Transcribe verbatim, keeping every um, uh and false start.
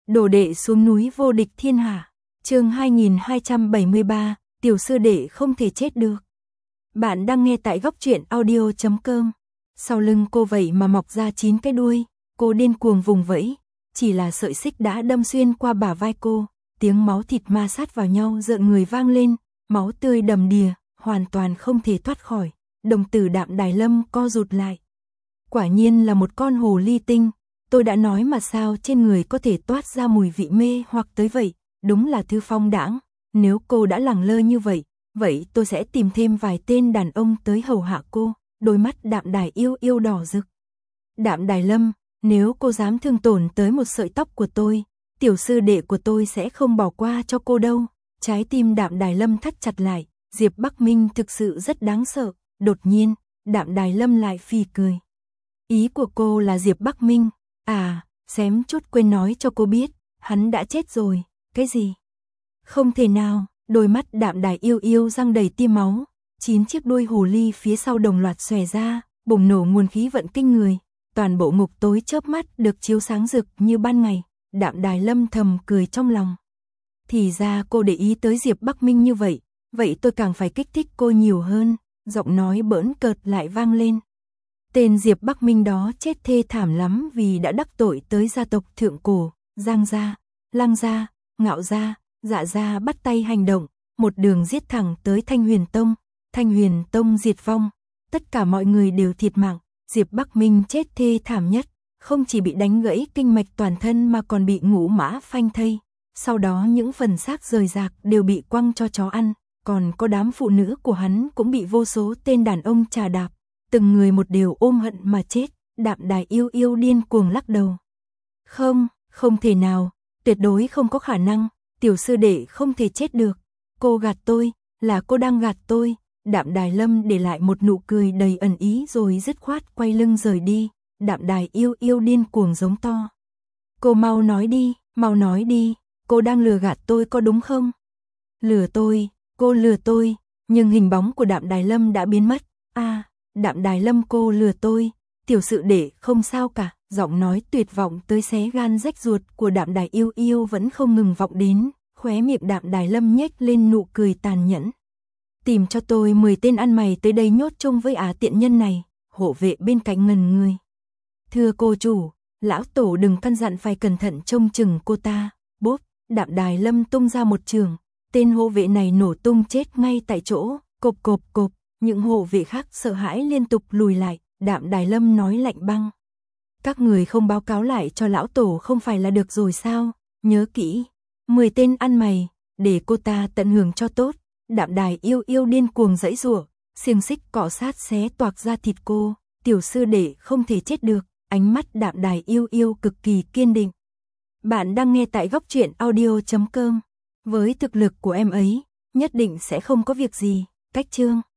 Đồ đệ xuống núi vô địch thiên hạ. Chương hai nghìn hai trăm bảy mươi ba, tiểu sư đệ không thể chết được. Bạn đang nghe tại góc truyện audio chấm com. Sau lưng cô vậy mà mọc ra chín cái đuôi, cô điên cuồng vùng vẫy, chỉ là sợi xích đã đâm xuyên qua bả vai cô, tiếng máu thịt ma sát vào nhau rợn người vang lên, máu tươi đầm đìa, hoàn toàn không thể thoát khỏi. Đồng tử Đạm Đài Lâm co rụt lại. Quả nhiên là một con hồ ly tinh, tôi đã nói mà sao trên người có thể toát ra mùi vị mê hoặc tới vậy, đúng là thứ phong đãng. Nếu cô đã lẳng lơ như vậy, vậy tôi sẽ tìm thêm vài tên đàn ông tới hầu hạ cô. Đôi mắt Đạm Đài yêu yêu đỏ rực. Đạm Đài Lâm, nếu cô dám thương tổn tới một sợi tóc của tôi, tiểu sư đệ của tôi sẽ không bỏ qua cho cô đâu. Trái tim Đạm Đài Lâm thắt chặt lại, Diệp Bắc Minh thực sự rất đáng sợ. Đột nhiên, Đạm Đài Lâm lại phì cười. Ý của cô là Diệp Bắc Minh, à, xém chút quên nói cho cô biết, hắn đã chết rồi. Cái gì? Không thể nào. Đôi mắt Đạm Đài yêu yêu răng đầy tia máu, chín chiếc đuôi hồ ly phía sau đồng loạt xòe ra, bùng nổ nguồn khí vận kinh người, toàn bộ ngục tối chớp mắt được chiếu sáng rực như ban ngày. Đạm Đài Lâm thầm cười trong lòng. Thì ra cô để ý tới Diệp Bắc Minh như vậy, vậy tôi càng phải kích thích cô nhiều hơn. Giọng nói bỡn cợt lại vang lên. Tên Diệp Bắc Minh đó chết thê thảm lắm vì đã đắc tội tới gia tộc thượng cổ, Giang gia, Lăng gia, Ngạo gia, Dạ gia bắt tay hành động, một đường giết thẳng tới Thanh Huyền Tông. Thanh Huyền Tông diệt vong, tất cả mọi người đều thiệt mạng. Diệp Bắc Minh chết thê thảm nhất, không chỉ bị đánh gãy kinh mạch toàn thân mà còn bị ngũ mã phanh thây. Sau đó những phần xác rời rạc đều bị quăng cho chó ăn. Còn có đám phụ nữ của hắn cũng bị vô số tên đàn ông chà đạp, từng người một đều ôm hận mà chết. Đạm Đài yêu yêu điên cuồng lắc đầu. Không, không thể nào, tuyệt đối không có khả năng, tiểu sư đệ không thể chết được. Cô gạt tôi, là cô đang gạt tôi. Đạm Đài Lâm để lại một nụ cười đầy ẩn ý rồi dứt khoát quay lưng rời đi. Đạm Đài yêu yêu điên cuồng giống to. Cô mau nói đi, mau nói đi, cô đang lừa gạt tôi có đúng không? Lừa tôi? Cô lừa tôi, nhưng hình bóng của Đạm Đài Lâm đã biến mất. A, à, Đạm Đài Lâm cô lừa tôi, tiểu sự đệ không sao cả. Giọng nói tuyệt vọng tới xé gan rách ruột của Đạm Đài yêu yêu vẫn không ngừng vọng đến, khóe miệng Đạm Đài Lâm nhếch lên nụ cười tàn nhẫn. Tìm cho tôi mười tên ăn mày tới đây nhốt chung với á tiện nhân này. Hộ vệ bên cạnh ngần người. Thưa cô chủ, lão tổ đừng căn dặn phải cẩn thận trông chừng cô ta. Bốp, Đạm Đài Lâm tung ra một trường. Tên hộ vệ này nổ tung chết ngay tại chỗ, cộp cộp cộp, những hộ vệ khác sợ hãi liên tục lùi lại. Đạm Đài Lâm nói lạnh băng. Các người không báo cáo lại cho lão tổ không phải là được rồi sao? Nhớ kỹ, mười tên ăn mày, để cô ta tận hưởng cho tốt. Đạm Đài yêu yêu điên cuồng giãy giụa, xiềng xích cọ sát xé toạc ra thịt cô. Tiểu sư đệ không thể chết được, ánh mắt Đạm Đài yêu yêu cực kỳ kiên định. Bạn đang nghe tại góc truyện audio chấm com. Với thực lực của em ấy, nhất định sẽ không có việc gì. Cách chương